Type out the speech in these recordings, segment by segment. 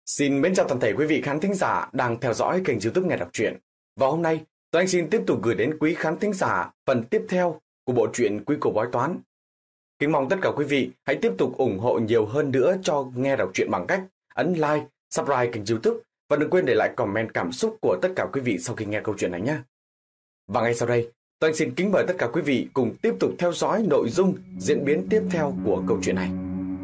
Xin mến chào toàn thể quý vị khán thính giả đang theo dõi kênh YouTube Nghe Đọc Truyện. Và hôm nay, tôi anh xin tiếp tục gửi đến quý khán thính giả phần tiếp theo của bộ truyện Quý Cô Bói Toán. Kính mong tất cả quý vị hãy tiếp tục ủng hộ nhiều hơn nữa cho Nghe Đọc Truyện bằng cách ấn like, subscribe kênh YouTube và đừng quên để lại comment cảm xúc của tất cả quý vị sau khi nghe câu chuyện này nhé. Và ngay sau đây, tôi anh xin kính mời tất cả quý vị cùng tiếp tục theo dõi nội dung diễn biến tiếp theo của câu chuyện này.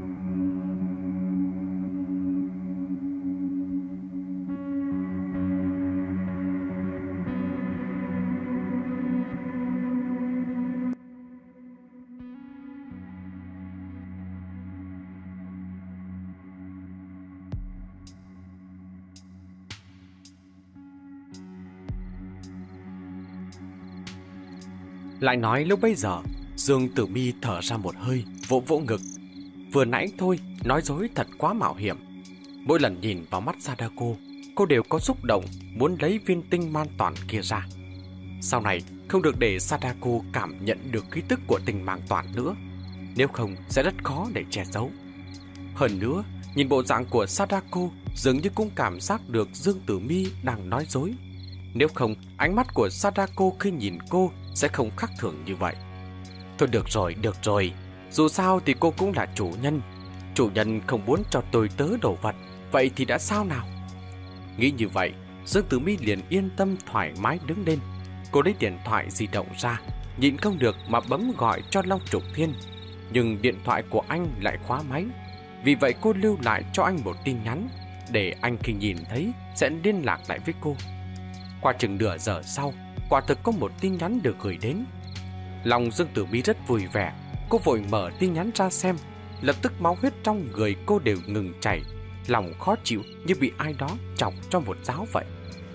Lại nói lúc bấy giờ, Dương Tử Mi thở ra một hơi, vỗ vỗ ngực. Vừa nãy thôi, nói dối thật quá mạo hiểm. Mỗi lần nhìn vào mắt Sadako, cô đều có xúc động muốn lấy viên tinh man toàn kia ra. Sau này, không được để Sadako cảm nhận được khí tức của tinh mang toàn nữa, nếu không sẽ rất khó để che giấu. Hơn nữa, nhìn bộ dạng của Sadako dường như cũng cảm giác được Dương Tử Mi đang nói dối. Nếu không, ánh mắt của Sadako khi nhìn cô sẽ không khác thường như vậy. Thôi được rồi. Dù sao thì cô cũng là chủ nhân. Chủ nhân không muốn cho tôi tớ đồ vật, vậy thì đã sao nào? Nghĩ như vậy, Dương Tử Mi liền yên tâm thoải mái đứng lên. Cô lấy điện thoại di động ra, nhịn không được mà bấm gọi cho Long Trục Thiên. Nhưng điện thoại của anh lại khóa máy. Vì vậy cô lưu lại cho anh một tin nhắn, để anh khi nhìn thấy sẽ liên lạc lại với cô. Qua chừng nửa giờ sau, quả thực có một tin nhắn được gửi đến. Lòng Dương Tử Mi rất vui vẻ. Cô vội mở tin nhắn ra xem. Lập tức máu huyết trong người cô đều ngừng chảy. Lòng khó chịu như bị ai đó chọc cho một giáo vậy.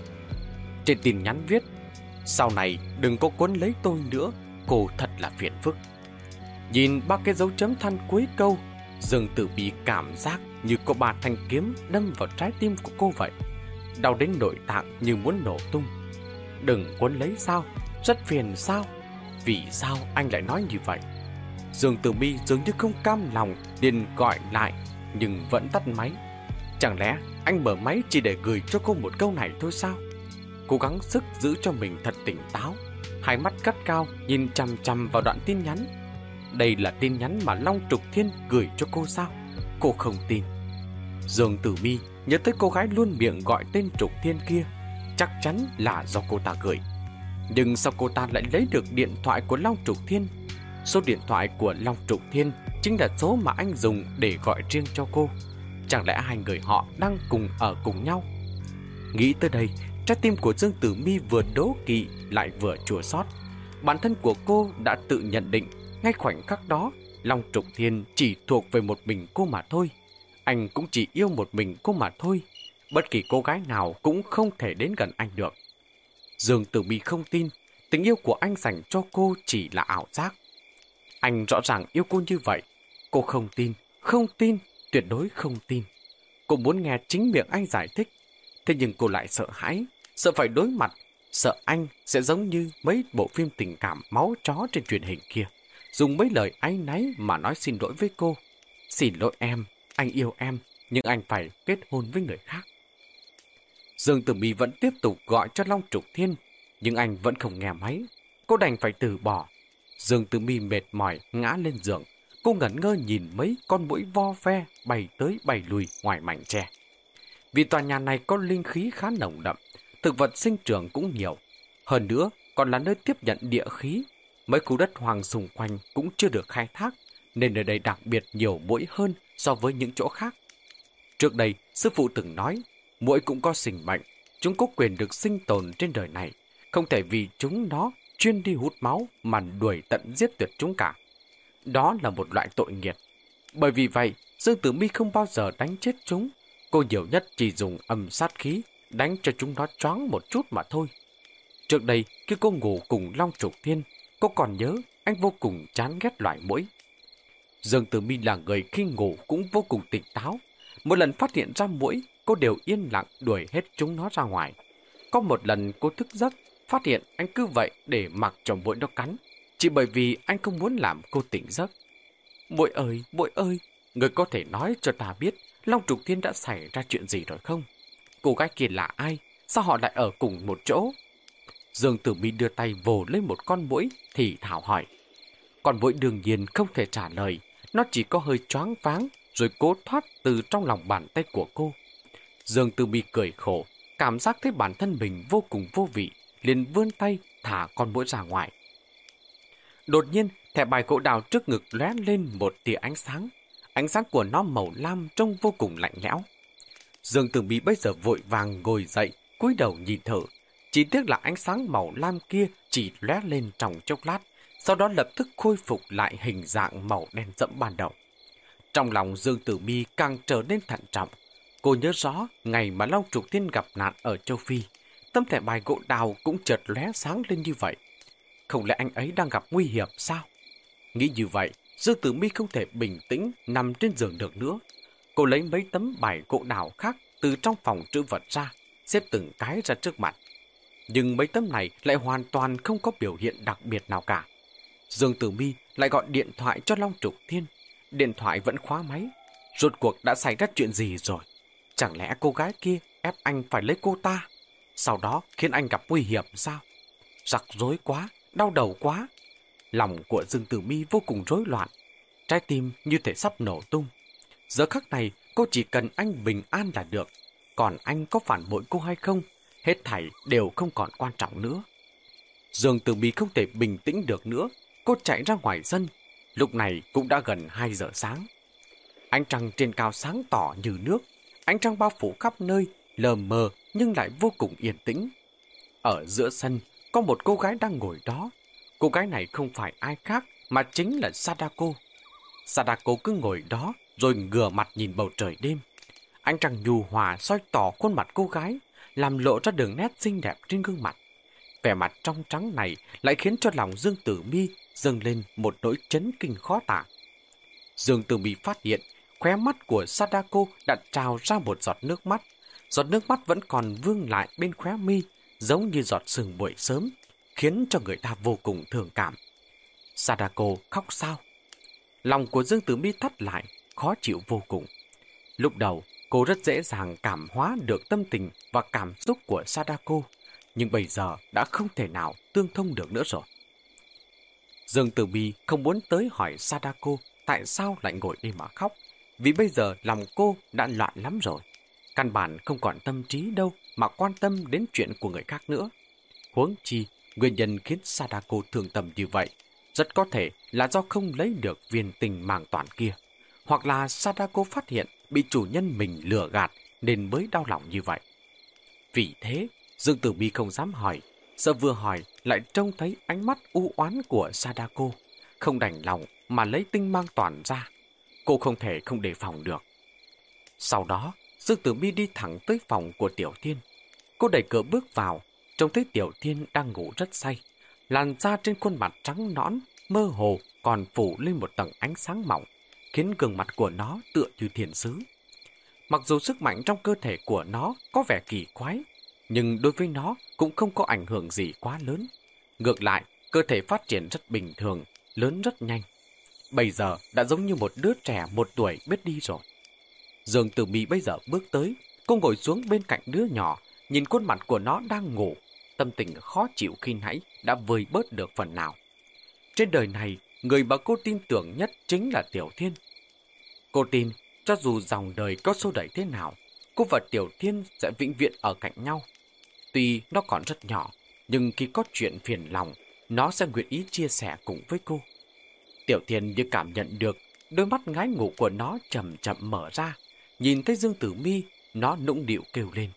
Trên tin nhắn viết: sau này đừng có cuốn lấy tôi nữa, cô thật là phiền phức. Nhìn ba cái dấu chấm than cuối câu, Dương Tử Mi cảm giác như có ba thanh kiếm đâm vào trái tim của cô vậy. Đau đến nội tạng như muốn nổ tung. Đừng cuốn lấy sao? Rất phiền sao? Vì sao anh lại nói như vậy? Dương Tử Mi dường như không cam lòng, liền gọi lại nhưng vẫn tắt máy. Chẳng lẽ anh mở máy chỉ để gửi cho cô một câu này thôi sao? Cố gắng sức giữ cho mình thật tỉnh táo, hai mắt gắt cao nhìn chằm chằm vào đoạn tin nhắn. Đây là tin nhắn mà Long Trục Thiên gửi cho cô sao? Cô không tin. Dương Tử Mi nhớ tới cô gái luôn miệng gọi tên Trục Thiên kia, chắc chắn là do cô ta gửi. Nhưng sao cô ta lại lấy được điện thoại của Long Trục Thiên? Số điện thoại của Long Trục Thiên chính là số mà anh dùng để gọi riêng cho cô. Chẳng lẽ hai người họ đang cùng ở cùng nhau? Nghĩ tới đây, trái tim của Dương Tử Mi vừa đố kỵ lại vừa chua xót. Bản thân của cô đã tự nhận định ngay khoảnh khắc đó Long Trục Thiên chỉ thuộc về một mình cô mà thôi. Anh cũng chỉ yêu một mình cô mà thôi. Bất kỳ cô gái nào cũng không thể đến gần anh được. Dương Tử Mi không tin tình yêu của anh dành cho cô chỉ là ảo giác. Anh rõ ràng yêu cô như vậy. Cô không tin, tuyệt đối không tin. Cô muốn nghe chính miệng anh giải thích. Thế nhưng cô lại sợ hãi, sợ phải đối mặt, sợ anh sẽ giống như mấy bộ phim tình cảm máu chó trên truyền hình kia, dùng mấy lời áy náy mà nói xin lỗi với cô. Xin lỗi em, anh yêu em, nhưng anh phải kết hôn với người khác. Dương Tử Mi vẫn tiếp tục gọi cho Long Trục Thiên, nhưng anh vẫn không nghe máy. Cô đành phải từ bỏ. Dương Tử Mi mệt mỏi ngã lên giường. Cô ngẩn ngơ nhìn mấy con muỗi vo ve bay tới bay lui ngoài mảnh tre. Vì tòa nhà này có linh khí khá nồng đậm, thực vật sinh trưởng cũng nhiều. Hơn nữa còn là nơi tiếp nhận địa khí. Mấy khu đất hoang xung quanh cũng chưa được khai thác, nên nơi đây đặc biệt nhiều muỗi hơn so với những chỗ khác. Trước đây, sư phụ từng nói, muỗi cũng có sinh mệnh, chúng có quyền được sinh tồn trên đời này. Không thể vì chúng nó chuyên đi hút máu mà đuổi tận giết tuyệt chúng cả. Đó là một loại tội nghiệt. Bởi vì vậy, Dương Tử Mi không bao giờ đánh chết chúng. Cô nhiều nhất chỉ dùng âm sát khí đánh cho chúng nó choáng một chút mà thôi. Trước đây, khi cô ngủ cùng Long Trục Thiên, cô còn nhớ anh vô cùng chán ghét loại muỗi. Dương Tử Mi là người khi ngủ cũng vô cùng tỉnh táo. Một lần phát hiện ra muỗi, cô đều yên lặng đuổi hết chúng nó ra ngoài. Có một lần cô thức giấc, phát hiện anh cứ vậy để mặc cho muỗi nó cắn, chỉ bởi vì anh không muốn làm cô tỉnh giấc. Muỗi ơi, Người có thể nói cho ta biết Long Trục Thiên đã xảy ra chuyện gì rồi không? Cô gái kia là ai? Sao họ lại ở cùng một chỗ? Dương Tử Mi đưa tay vồ lấy một con muỗi thì thảo hỏi. Con muỗi đương nhiên không thể trả lời. Nó chỉ có hơi choáng váng rồi cố thoát từ trong lòng bàn tay của cô. Dương Tử Mi cười khổ, cảm giác thấy bản thân mình vô cùng vô vị, liền vươn tay thả con muỗi ra ngoài. Đột nhiên, thẻ bài gỗ đào trước ngực lóe lên một tia ánh sáng. Ánh sáng của nó màu lam trông vô cùng lạnh lẽo. Dương Tử Mi bây giờ vội vàng ngồi dậy, cúi đầu nhìn thử. Chỉ tiếc là ánh sáng màu lam kia chỉ lóe lên trong chốc lát, sau đó lập tức khôi phục lại hình dạng màu đen sẫm ban đầu. Trong lòng Dương Tử Mi càng trở nên thận trọng. Cô nhớ rõ ngày mà Long Trục Thiên gặp nạn ở châu Phi, tấm thẻ bài gỗ đào cũng chợt lóe sáng lên như vậy. Không lẽ anh ấy đang gặp nguy hiểm sao? Nghĩ như vậy, Dương Tử Mi không thể bình tĩnh nằm trên giường được nữa. Cô lấy mấy tấm bài gỗ đào khác từ trong phòng trữ vật ra, xếp từng cái ra trước mặt. Nhưng mấy tấm này lại hoàn toàn không có biểu hiện đặc biệt nào cả. Dương Tử Mi lại gọi điện thoại cho Long Trục Thiên. Điện thoại vẫn khóa máy. Rốt cuộc đã xảy ra chuyện gì rồi? Chẳng lẽ cô gái kia ép anh phải lấy cô ta, sau đó khiến anh gặp nguy hiểm sao? Rắc rối quá, đau đầu quá. Lòng của Dương Tử Mi vô cùng rối loạn. Trái tim như thể sắp nổ tung. Giờ khắc này cô chỉ cần anh bình an là được. Còn anh có phản bội cô hay không, hết thảy đều không còn quan trọng nữa. Dương Tử Mi không thể bình tĩnh được nữa. Cô chạy ra ngoài sân. Lúc này cũng đã gần 2 giờ sáng. Ánh trăng trên cao sáng tỏ như nước. Ánh trăng bao phủ khắp nơi, lờ mờ nhưng lại vô cùng yên tĩnh. Ở giữa sân có một cô gái đang ngồi đó. Cô gái này không phải ai khác mà chính là Sadako. Sadako cứ ngồi đó rồi ngửa mặt nhìn bầu trời đêm. Ánh trăng nhu hòa soi tỏ khuôn mặt cô gái, làm lộ ra đường nét xinh đẹp trên gương mặt. Vẻ mặt trong trắng này lại khiến cho lòng Dương Tử Mi dâng lên một nỗi chấn kinh khó tả. Dương Tử Mi phát hiện khóe mắt của Sadako đã trào ra một giọt nước mắt. Giọt nước mắt vẫn còn vương lại bên khóe mi, giống như giọt sương buổi sớm, khiến cho người ta vô cùng thương cảm. Sadako khóc sao? Lòng của Dương Tử Mi thắt lại, khó chịu vô cùng. Lúc đầu, cô rất dễ dàng cảm hóa được tâm tình và cảm xúc của Sadako, nhưng bây giờ đã không thể nào tương thông được nữa rồi. Dương Tử Mi không muốn tới hỏi Sadako tại sao lại ngồi đây mà khóc, vì bây giờ lòng cô đã loạn lắm rồi. Căn bản không còn tâm trí đâu mà quan tâm đến chuyện của người khác nữa. Huống chi, nguyên nhân khiến Sadako thương tâm như vậy rất có thể là do không lấy được viên tình mang toàn kia, hoặc là Sadako phát hiện bị chủ nhân mình lừa gạt nên mới đau lòng như vậy. Vì thế, Dương Tử Mi không dám hỏi, sợ vừa hỏi lại trông thấy ánh mắt u oán của Sadako, không đành lòng mà lấy tinh mang toàn ra. Cô không thể không đề phòng được. Sau đó, Dương Tử Mi đi thẳng tới phòng của Tiểu Thiên. Cô đẩy cửa bước vào, trông thấy Tiểu Thiên đang ngủ rất say. Làn da trên khuôn mặt trắng nõn, mơ hồ còn phủ lên một tầng ánh sáng mỏng, khiến gương mặt của nó tựa như thiên sứ. Mặc dù sức mạnh trong cơ thể của nó có vẻ kỳ quái, nhưng đối với nó cũng không có ảnh hưởng gì quá lớn. Ngược lại, cơ thể phát triển rất bình thường, lớn rất nhanh. Bây giờ đã giống như một đứa trẻ 1 tuổi biết đi rồi. Dương Tử Mi bây giờ bước tới, cô ngồi xuống bên cạnh đứa nhỏ, nhìn khuôn mặt của nó đang ngủ. Tâm tình khó chịu khi nãy đã vơi bớt được phần nào. Trên đời này, người mà cô tin tưởng nhất chính là Tiểu Thiên. Cô tin, cho dù dòng đời có xô đẩy thế nào, cô và Tiểu Thiên sẽ vĩnh viễn ở cạnh nhau. Tuy nó còn rất nhỏ, nhưng khi có chuyện phiền lòng, nó sẽ nguyện ý chia sẻ cùng với cô. Tiểu Thiên như cảm nhận được, đôi mắt ngái ngủ của nó chậm chậm mở ra. Nhìn thấy Dương Tử Mi, nó nũng nịu kêu lên.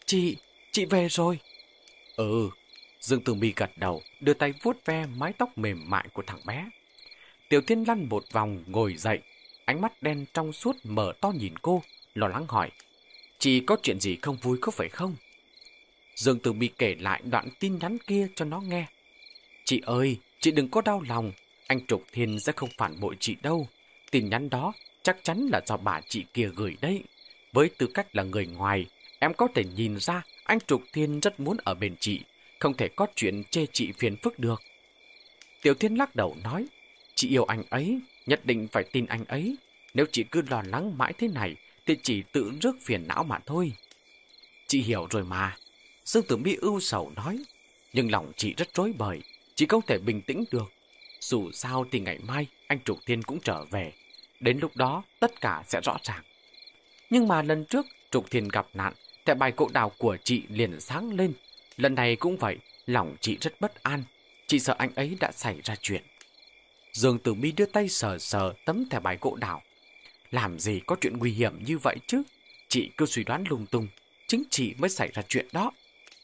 Chị về rồi. Ừ, Dương Tử Mi gật đầu, đưa tay vuốt ve mái tóc mềm mại của thằng bé. Tiểu Thiên lăn một vòng ngồi dậy, ánh mắt đen trong suốt mở to nhìn cô, lo lắng hỏi. Chị có chuyện gì không vui có phải không? Dương Tử Mi kể lại đoạn tin nhắn kia cho nó nghe. Chị ơi, chị đừng có đau lòng, anh Trục Thiên sẽ không phản bội chị đâu. Tin nhắn đó chắc chắn là do bà chị kia gửi đấy. Với tư cách là người ngoài, em có thể nhìn ra anh Trục Thiên rất muốn ở bên chị, không thể có chuyện chê chị phiền phức được. Tiểu Thiên lắc đầu nói, chị yêu anh ấy, nhất định phải tin anh ấy. Nếu chị cứ lo lắng mãi thế này thì chỉ tự rước phiền não mà thôi. Chị hiểu rồi mà. Dương Tử Mi ưu sầu nói. Nhưng lòng chị rất rối bời. Chị không thể bình tĩnh được. Dù sao thì ngày mai anh Trục Thiên cũng trở về. Đến lúc đó tất cả sẽ rõ ràng. Nhưng mà lần trước Trục Thiên gặp nạn, thẻ bài cộ đào của chị liền sáng lên. Lần này cũng vậy, lòng chị rất bất an. Chị sợ anh ấy đã xảy ra chuyện. Dương Tử Mi đưa tay sờ sờ tấm thẻ bài gỗ đào. Làm gì có chuyện nguy hiểm như vậy chứ? Chị cứ suy đoán lung tung, chính chị mới xảy ra chuyện đó.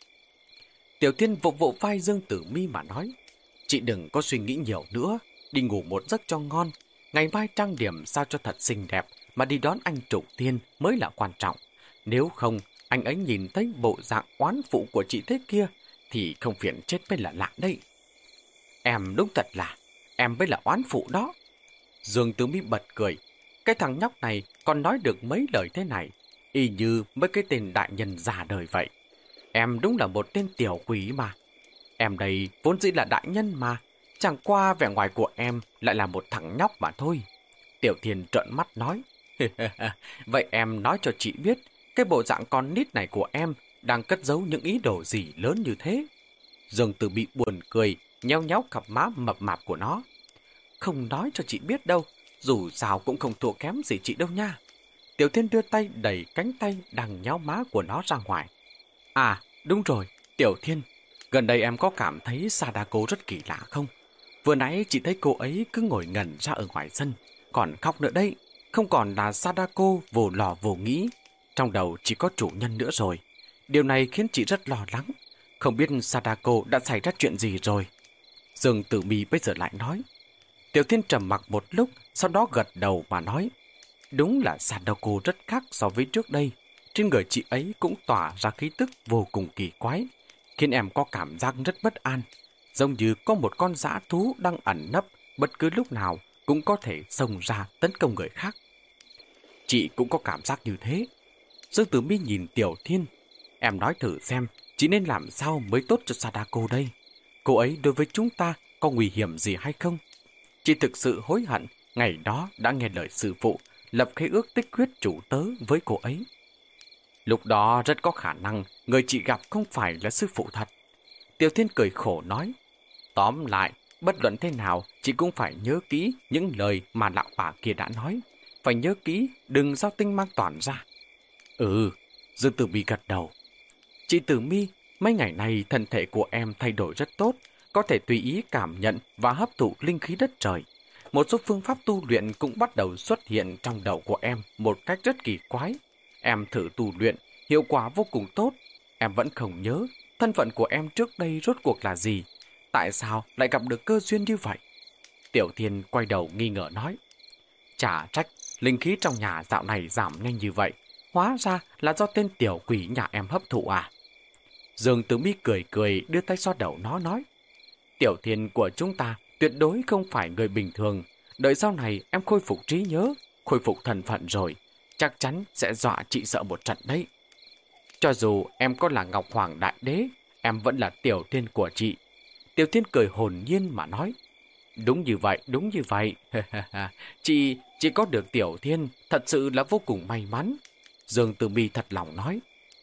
Tiểu Thiên vỗ vỗ vai Dương Tử Mi mà nói. Chị đừng có suy nghĩ nhiều nữa, đi ngủ một giấc cho ngon. Ngày mai trang điểm sao cho thật xinh đẹp mà đi đón anh Trục Thiên mới là quan trọng. Nếu không, anh ấy nhìn thấy bộ dạng oán phụ của chị thế kia thì không phiền chết mới là lạ đây. Em đúng thật là, em mới là oán phụ đó. Dương Tử Mi bật cười. Cái thằng nhóc này còn nói được mấy lời thế này, y như mấy cái tên đại nhân già đời vậy. Em đúng là một tên tiểu quỷ mà. Em đây vốn dĩ là đại nhân mà, chẳng qua vẻ ngoài của em lại là một thằng nhóc mà thôi. Tiểu Thiên trợn mắt nói. Vậy em nói cho chị biết, cái bộ dạng con nít này của em đang cất giấu những ý đồ gì lớn như thế? Dương Tử bị buồn cười, nheo nhéo cặp má mập mạp của nó. Không nói cho chị biết đâu, dù sao cũng không thua kém gì chị đâu nha. Tiểu Thiên đưa tay đẩy cánh tay đang nhéo má của nó ra ngoài. À, đúng rồi, Tiểu Thiên, gần đây em có cảm thấy Sadako rất kỳ lạ không? Vừa nãy chị thấy cô ấy cứ ngồi ngẩn ra ở ngoài sân, còn khóc nữa đấy. Không còn là Sadako vô lò vô nghĩ, trong đầu chỉ có chủ nhân nữa rồi. Điều này khiến chị rất lo lắng. Không biết Sadako đã xảy ra chuyện gì rồi. Dương Tử Mi bây giờ lại nói. Tiểu Thiên trầm mặc một lúc, sau đó gật đầu mà nói. Đúng là Sadako rất khác so với trước đây. Trên người chị ấy cũng tỏa ra khí tức vô cùng kỳ quái, khiến em có cảm giác rất bất an. Giống như có một con dã thú đang ẩn nấp, bất cứ lúc nào cũng có thể xông ra tấn công người khác. Chị cũng có cảm giác như thế. Dương Tử Mi nhìn Tiểu Thiên. Em nói thử xem, chị nên làm sao mới tốt cho Sadako đây? Cô ấy đối với chúng ta có nguy hiểm gì hay không? Chị thực sự hối hận ngày đó đã nghe lời sư phụ, lập khế ước tích huyết chủ tớ với cô ấy. Lúc đó rất có khả năng người chị gặp không phải là sư phụ thật. Tiểu Thiên cười khổ nói. Tóm lại, bất luận thế nào, chị cũng phải nhớ kỹ những lời mà lão bà kia đã nói. Phải nhớ kỹ, đừng giao tinh mang toàn ra. Dương Tử Mi gật đầu. Chị Tử Mi, mấy ngày nay thân thể của em thay đổi rất tốt, có thể tùy ý cảm nhận và hấp thụ linh khí đất trời. Một số phương pháp tu luyện cũng bắt đầu xuất hiện trong đầu của em một cách rất kỳ quái. Em thử tu luyện, hiệu quả vô cùng tốt. Em vẫn không nhớ thân phận của em trước đây rốt cuộc là gì. Tại sao lại gặp được cơ duyên như vậy? Tiểu Thiên quay đầu nghi ngờ nói. Chả trách, linh khí trong nhà dạo này giảm nhanh như vậy. Hóa ra là do tên tiểu quỷ nhà em hấp thụ à? Dương Tử Mi cười cười đưa tay xoa đầu nó nói. Tiểu Thiên của chúng ta tuyệt đối không phải người bình thường. Đợi sau này em khôi phục trí nhớ, khôi phục thân phận rồi, chắc chắn sẽ dọa chị sợ một trận đấy. Cho dù em có là Ngọc Hoàng Đại Đế, em vẫn là Tiểu Thiên của chị. Tiểu Thiên cười hồn nhiên mà nói. Đúng như vậy, đúng như vậy. Chị có được Tiểu Thiên thật sự là vô cùng may mắn. Dương Tử Mi thật lòng nói.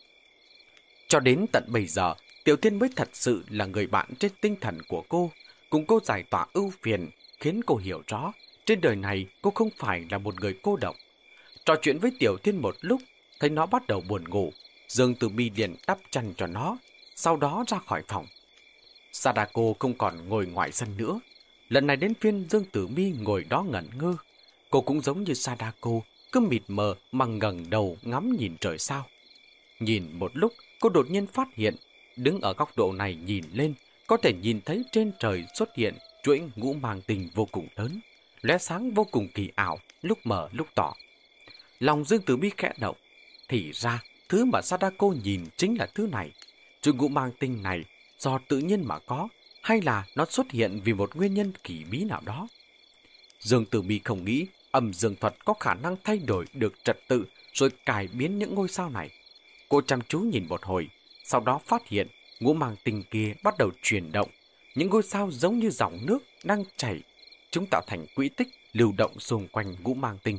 Cho đến tận bây giờ, Tiểu Thiên mới thật sự là người bạn trên tinh thần của cô, cùng cô giải tỏa ưu phiền, khiến cô hiểu rõ, trên đời này cô không phải là một người cô độc. Trò chuyện với Tiểu Thiên một lúc, thấy nó bắt đầu buồn ngủ, Dương Tử Mi liền đắp chăn cho nó, sau đó ra khỏi phòng. Sadako không còn ngồi ngoài sân nữa. Lần này đến phiên Dương Tử Mi ngồi đó ngẩn ngơ. Cô cũng giống như Sadako, cứ mịt mờ mà ngẩng đầu ngắm nhìn trời sao. Nhìn một lúc, cô đột nhiên phát hiện, đứng ở góc độ này nhìn lên, có thể nhìn thấy trên trời xuất hiện chuỗi ngũ mang tinh vô cùng lớn, lóe sáng vô cùng kỳ ảo, lúc mờ lúc tỏ. Lòng Dương Tử Mi khẽ động, thì ra thứ mà Sadako nhìn chính là thứ này. Chuỗi ngũ mang tinh này do tự nhiên mà có, hay là nó xuất hiện vì một nguyên nhân kỳ bí nào đó? Dương Tử Mi không nghĩ âm dương thuật có khả năng thay đổi được trật tự rồi cải biến những ngôi sao này. Cô chăm chú nhìn một hồi, sau đó phát hiện ngũ mang tinh kia bắt đầu chuyển động. Những ngôi sao giống như dòng nước đang chảy. Chúng tạo thành quỹ tích lưu động xung quanh ngũ mang tinh.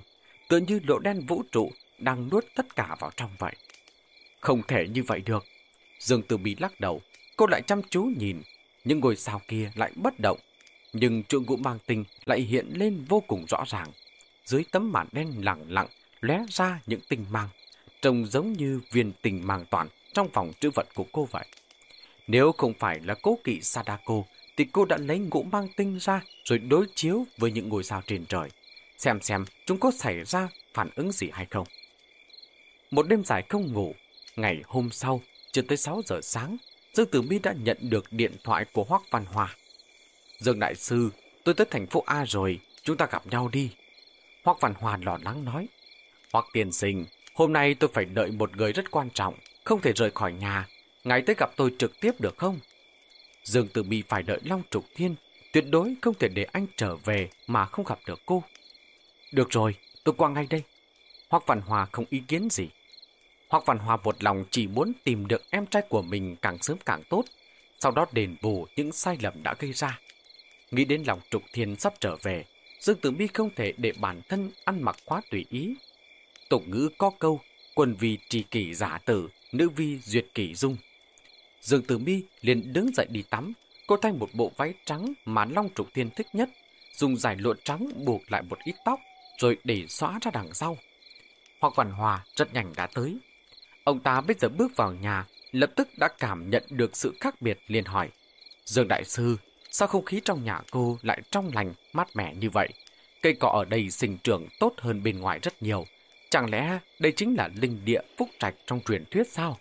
tựa như lỗ đen vũ trụ đang nuốt tất cả vào trong vậy. Không thể như vậy được. Dương Tử Mi lắc đầu, cô lại chăm chú nhìn, những ngôi sao kia lại bất động, nhưng chuỗi ngũ mang tinh lại hiện lên vô cùng rõ ràng. Dưới tấm màn đen lẳng lặng lóe ra những tinh mang, trông giống như viên tinh mang toàn trong vòng trữ vật của cô vậy. Nếu không phải là cố kỵ Sadako, thì cô đã lấy ngũ mang tinh ra rồi đối chiếu với những ngôi sao trên trời, xem chúng có xảy ra phản ứng gì hay không. Một đêm dài không ngủ, ngày hôm sau, chưa tới 6 giờ sáng, Dương Tử Mi đã nhận được điện thoại của Hoắc Văn Hoa. Dương đại sư, tôi tới thành phố A rồi, chúng ta gặp nhau đi. Hoắc Văn Hoa lo lắng nói. Hoắc tiên sinh, hôm nay tôi phải đợi một người rất quan trọng, không thể rời khỏi nhà. Ngài tới gặp tôi trực tiếp được không? Dương Tử Mi phải đợi Long Trục Thiên, tuyệt đối không thể để anh trở về mà không gặp được cô. Được rồi, tôi qua ngay đây. Hoắc Văn Hoa không ý kiến gì. Hoắc Văn Hoa một lòng chỉ muốn tìm được em trai của mình càng sớm càng tốt, sau đó đền bù những sai lầm đã gây ra. Nghĩ đến Long Trục Thiên sắp trở về, Dương Tử Mi không thể để bản thân ăn mặc quá tùy ý. Tục ngữ có câu, quân vì trì kỷ giả tử, nữ vi duyệt kỷ dung. Dương Tử Mi liền đứng dậy đi tắm. Cô thay một bộ váy trắng mà Long Trục Thiên thích nhất, dùng dải lụa trắng buộc lại một ít tóc, rồi để xõa ra đằng sau. Hoắc Văn Hoa rất nhanh đã tới. Ông ta bây giờ bước vào nhà, lập tức đã cảm nhận được sự khác biệt, liền hỏi. Dương đại sư, sao không khí trong nhà cô lại trong lành, mát mẻ như vậy? Cây cỏ ở đây sinh trưởng tốt hơn bên ngoài rất nhiều. Chẳng lẽ đây chính là linh địa phúc trạch trong truyền thuyết sao?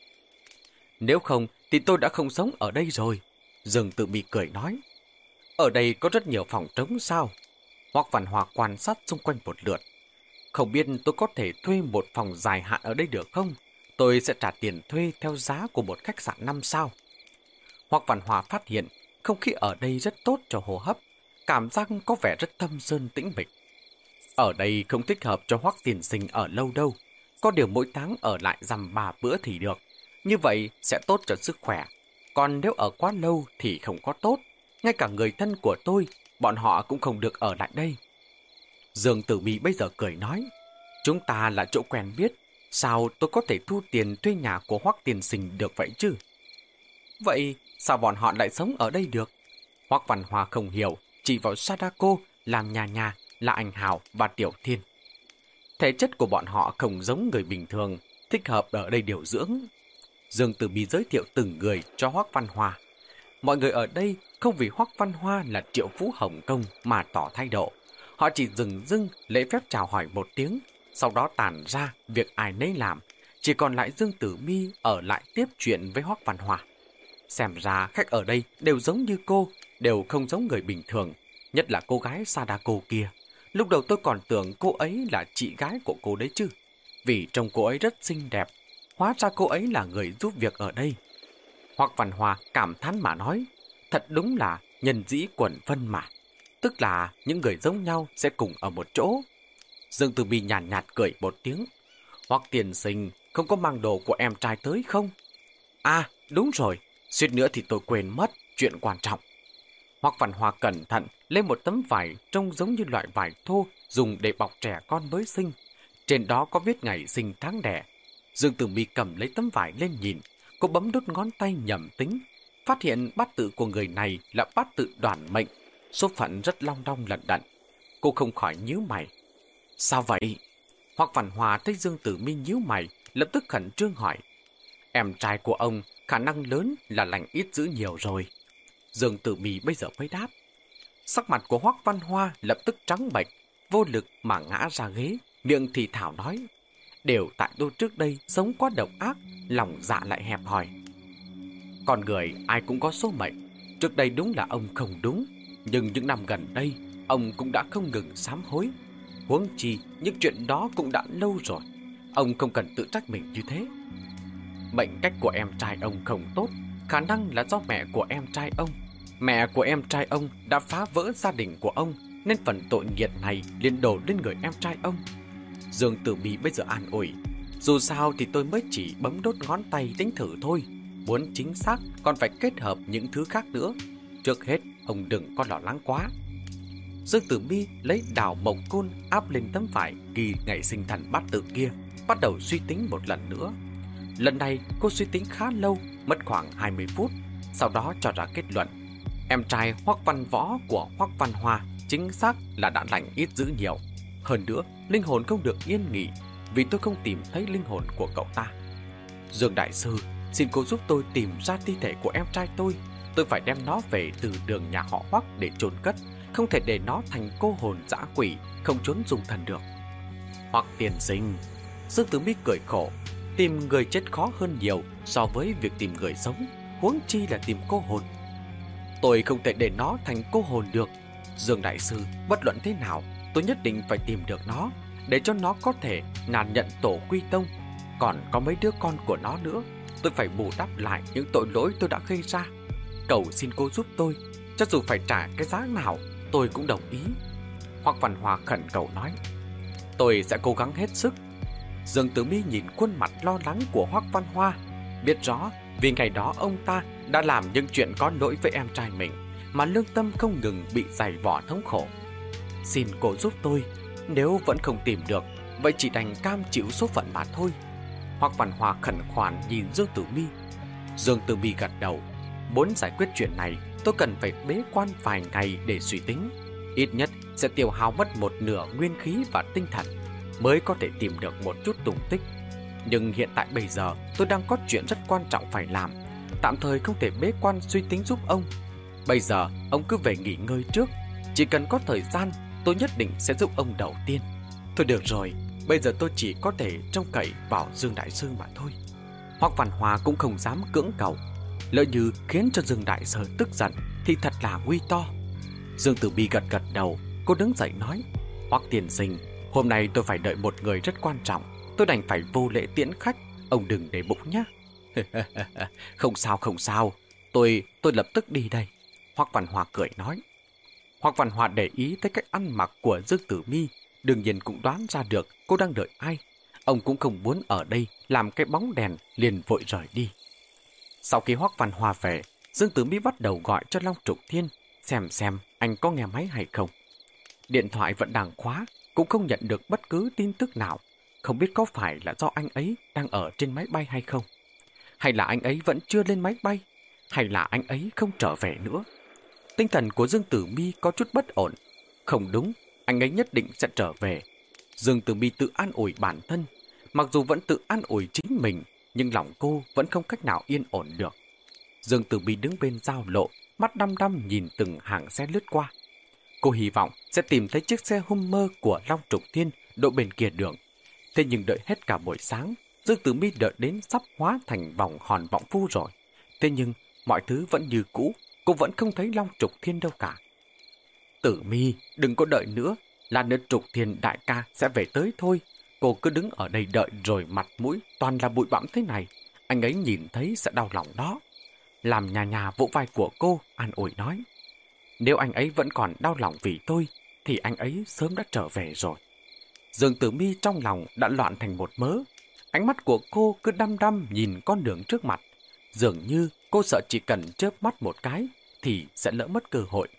Nếu không thì tôi đã không sống ở đây rồi. Dương Tử Mi cười nói. Ở đây có rất nhiều phòng trống sao? Hoắc Văn Hoa quan sát xung quanh một lượt. Không biết tôi có thể thuê một phòng dài hạn ở đây được không? Tôi sẽ trả tiền thuê theo giá của một khách sạn 5 sao. Hoắc Văn Hoa phát hiện không khí ở đây rất tốt cho hô hấp, cảm giác có vẻ rất thâm sơn tĩnh mịch. Ở đây không thích hợp cho Hoắc tiên sinh ở lâu đâu, có điều mỗi tháng ở lại dăm 3 bữa thì được, như vậy sẽ tốt cho sức khỏe. Còn nếu ở quá lâu thì không có tốt, ngay cả người thân của tôi, bọn họ cũng không được ở lại đây. Dương Tử Mi bây giờ cười nói, chúng ta là chỗ quen biết, sao tôi có thể thu tiền thuê nhà của Hoắc tiên sinh được vậy chứ? Vậy sao bọn họ lại sống ở đây được? Hoắc Văn Hoa không hiểu, chỉ vào Sadako làm nhà là anh Hào và Tiểu Thiên. Thể chất của bọn họ không giống người bình thường, thích hợp ở đây điều dưỡng. Dương Tử Mi giới thiệu từng người cho Hoắc Văn Hoa. Mọi người ở đây không vì Hoắc Văn Hoa là triệu phú Hồng Kông mà tỏ thái độ. Họ chỉ dừng dưng lễ phép chào hỏi một tiếng, sau đó tản ra việc ai nấy làm. Chỉ còn lại Dương Tử Mi ở lại tiếp chuyện với Hoắc Văn Hoa. Xem ra khách ở đây đều giống như cô, đều không giống người bình thường, nhất là cô gái Sadako kia. Lúc đầu tôi còn tưởng cô ấy là chị gái của cô đấy chứ, vì trông cô ấy rất xinh đẹp. Hóa ra cô ấy là người giúp việc ở đây. Hoắc Văn Hoa cảm thán mà nói, thật đúng là nhân dĩ quần phân mà. Tức là những người giống nhau sẽ cùng ở một chỗ. Dương Tử Mi nhàn nhạt cười một tiếng. Hoắc tiên sinh không có mang đồ của em trai tới không? À, đúng rồi, suýt nữa thì tôi quên mất chuyện quan trọng. Hoắc Văn Hoa cẩn thận lấy một tấm vải trông giống như loại vải thô dùng để bọc trẻ con mới sinh. Trên đó có viết ngày sinh tháng đẻ. Dương Tử Mi cầm lấy tấm vải lên nhìn, cô bấm đốt ngón tay nhẩm tính, phát hiện bát tự của người này là bát tự đoản mệnh, số phận rất long đong lận đận. Cô không khỏi nhíu mày. Sao vậy? Hoắc Văn Hoa thấy Dương Tử Mi nhíu mày, lập tức khẩn trương hỏi. Em trai của ông khả năng lớn là lành ít dữ nhiều rồi. Dương Tử Mi bây giờ mới đáp. Sắc mặt của Hoắc Văn Hoa lập tức trắng bệch, vô lực mà ngã ra ghế, miệng thì thảo nói. Đều tại tôi trước đây sống quá độc ác, lòng dạ lại hẹp hòi. Con người ai cũng có số mệnh, trước đây đúng là ông không đúng, nhưng những năm gần đây ông cũng đã không ngừng sám hối. Huống chi những chuyện đó cũng đã lâu rồi, ông không cần tự trách mình như thế. Mệnh cách của em trai ông không tốt, khả năng là do mẹ của em trai ông. Mẹ của em trai ông đã phá vỡ gia đình của ông, nên phần tội nghiệp này liền đổ lên người em trai ông. Dương Tử Mi bây giờ an ủi. Dù sao thì tôi mới chỉ bấm đốt ngón tay tính thử thôi. Muốn chính xác còn phải kết hợp những thứ khác nữa. Trước hết, ông đừng có lo lắng quá. Dương Tử Mi lấy đào mộc côn áp lên tấm vải ghi ngày sinh thần bát tự kia, bắt đầu suy tính một lần nữa. Lần này cô suy tính khá lâu, mất khoảng 20 phút, sau đó cho ra kết luận. Em trai Hoắc Văn Võ của Hoắc Văn Hoa chính xác là đã lành ít dữ nhiều. Hơn nữa, linh hồn không được yên nghỉ vì tôi không tìm thấy linh hồn của cậu ta. Dương đại sư, xin cô giúp tôi tìm ra thi thể của em trai tôi. Tôi phải đem nó về từ đường nhà họ Hoắc để chôn cất, không thể để nó thành cô hồn dã quỷ, không trốn dung thân được. Hoắc tiên sinh, Dương Tử Mi cười khổ, tìm người chết khó hơn nhiều so với việc tìm người sống, huống chi là tìm cô hồn. Tôi không thể để nó thành cô hồn được. Dương đại sư, bất luận thế nào, tôi nhất định phải tìm được nó, để cho nó có thể nàn nhận tổ quy tông. Còn có mấy đứa con của nó nữa, tôi phải bù đắp lại những tội lỗi tôi đã gây ra. Cầu xin cô giúp tôi, cho dù phải trả cái giá nào, tôi cũng đồng ý. Hoắc Văn Hoa khẩn cầu nói. Tôi sẽ cố gắng hết sức. Dương Tử Mi nhìn khuôn mặt lo lắng của Hoắc Văn Hoa, biết rõ vì ngày đó ông ta đã làm những chuyện có lỗi với em trai mình, mà lương tâm không ngừng bị dày vò thống khổ. Xin cô giúp tôi, nếu vẫn không tìm được, vậy chỉ đành cam chịu số phận mà thôi. Hoắc Văn Hoa khẩn khoản nhìn Dương Tử Mi. Dương Tử Mi gật đầu. Muốn giải quyết chuyện này, tôi cần phải bế quan vài ngày để suy tính. Ít nhất sẽ tiêu hao mất một nửa nguyên khí và tinh thần, mới có thể tìm được một chút tung tích. Nhưng hiện tại bây giờ tôi đang có chuyện rất quan trọng phải làm, tạm thời không thể bế quan suy tính giúp ông. Bây giờ ông cứ về nghỉ ngơi trước, chỉ cần có thời gian tôi nhất định sẽ giúp ông đầu tiên. Thôi được rồi, bây giờ tôi chỉ có thể trông cậy vào Dương đại sư mà thôi. Hoắc Văn Hoa cũng không dám cưỡng cầu, lỡ như khiến cho Dương đại sư tức giận thì thật là nguy to. Dương Tử Mi gật gật đầu, cô đứng dậy nói. Hoắc tiên sinh, hôm nay tôi phải đợi một người rất quan trọng, tôi đành phải vô lễ tiễn khách, ông đừng để bụng nhé. Không sao không sao, tôi lập tức đi đây. Hoắc Văn Hoa cười nói. Hoắc Văn Hoa để ý tới cách ăn mặc của Dương Tử Mi, đương nhiên cũng đoán ra được cô đang đợi ai. Ông cũng không muốn ở đây làm cái bóng đèn, liền vội rời đi. Sau khi Hoắc Văn Hoa về, Dương Tử Mi bắt đầu gọi cho Long Trục Thiên, xem anh có nghe máy hay không. Điện thoại vẫn đang khóa, cũng không nhận được bất cứ tin tức nào. Không biết có phải là do anh ấy đang ở trên máy bay hay không? Hay là anh ấy vẫn chưa lên máy bay? Hay là anh ấy không trở về nữa? Tinh thần của Dương Tử Mi có chút bất ổn. Không đúng, anh ấy nhất định sẽ trở về. Dương Tử Mi tự an ủi bản thân. Mặc dù vẫn tự an ủi chính mình, nhưng lòng cô vẫn không cách nào yên ổn được. Dương Tử Mi đứng bên giao lộ, mắt đăm đăm nhìn từng hàng xe lướt qua. Cô hy vọng sẽ tìm thấy chiếc xe Hummer của Long Trục Thiên đỗ bên kia đường. Thế nhưng đợi hết cả buổi sáng, Dương Tử Mi đợi đến sắp hóa thành vòng hòn vọng phu rồi. Thế nhưng mọi thứ vẫn như cũ, cô vẫn không thấy Long Trục Thiên đâu cả. Tử Mi, đừng có đợi nữa, là nữa Trục Thiên đại ca sẽ về tới thôi. Cô cứ đứng ở đây đợi rồi mặt mũi toàn là bụi bặm thế này, anh ấy nhìn thấy sẽ đau lòng đó. Làm nhà vỗ vai của cô, an ủi nói. Nếu anh ấy vẫn còn đau lòng vì tôi, thì anh ấy sớm đã trở về rồi. Dương Tử Mi trong lòng đã loạn thành một mớ. Ánh mắt của cô cứ đăm đăm nhìn con đường trước mặt. Dường như cô sợ chỉ cần chớp mắt một cái thì sẽ lỡ mất cơ hội.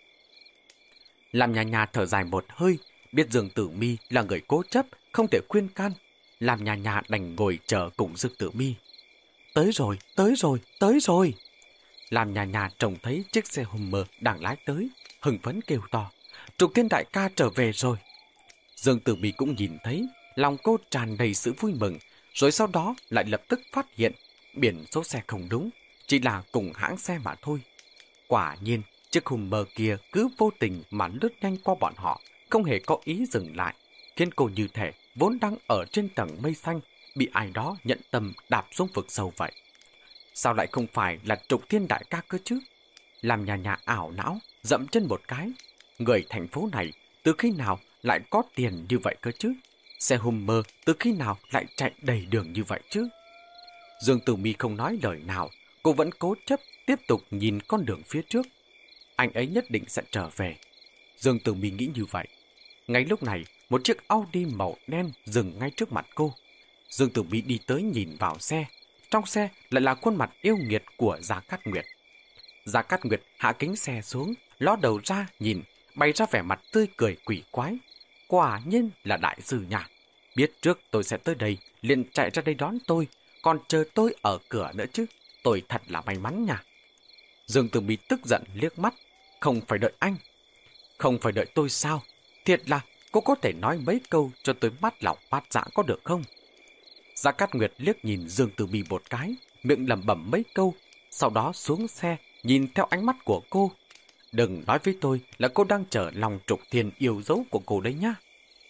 Làm nhà thở dài một hơi, biết Dương Tử Mi là người cố chấp, không thể khuyên can. Làm nhà đành ngồi chờ cùng Dương Tử Mi. Tới rồi, tới rồi, tới rồi. Làm nhà trông thấy chiếc xe Hummer đang lái tới, hưng phấn kêu to. Trục Thiên đại ca trở về rồi. Dương Tử Mi cũng nhìn thấy, lòng cô tràn đầy sự vui mừng, rồi sau đó lại lập tức phát hiện biển số xe không đúng, chỉ là cùng hãng xe mà thôi. Quả nhiên, chiếc Hummer kia cứ vô tình mà lướt nhanh qua bọn họ, không hề có ý dừng lại, khiến cô như thể vốn đang ở trên tầng mây xanh, bị ai đó nhận tâm đạp xuống vực sâu vậy. Sao lại không phải là Trục Thiên đại ca cơ chứ? Làm nhà ảo não, dậm chân một cái. Người thành phố này từ khi nào lại có tiền như vậy cơ chứ? Xe Hummer từ khi nào lại chạy đầy đường như vậy chứ? Dương Tử Mi không nói lời nào, cô vẫn cố chấp tiếp tục nhìn con đường phía trước. Anh ấy nhất định sẽ trở về. Dương Tử Mi nghĩ như vậy. Ngay lúc này, một chiếc Audi màu đen dừng ngay trước mặt cô. Dương Tử Mi đi tới nhìn vào xe. Trong xe lại là khuôn mặt yêu nghiệt của Gia Cát Nguyệt. Gia Cát Nguyệt hạ kính xe xuống, ló đầu ra nhìn, bày ra vẻ mặt tươi cười quỷ quái. Quả nhiên là đại sư nhà. Biết trước tôi sẽ tới đây, liền chạy ra đây đón tôi, còn chờ tôi ở cửa nữa chứ. Tôi thật là may mắn nha. Dương Tử Mi tức giận liếc mắt. Không phải đợi anh. Không phải đợi tôi sao? Thiệt là cô có thể nói mấy câu cho tôi mát lòng bát dạ có được không? Gia Cát Nguyệt liếc nhìn Dương Tử Mi một cái, miệng lẩm bẩm mấy câu, sau đó xuống xe, nhìn theo ánh mắt của cô. Đừng nói với tôi là cô đang chờ lòng trục thiên yêu dấu của cô đấy nhá.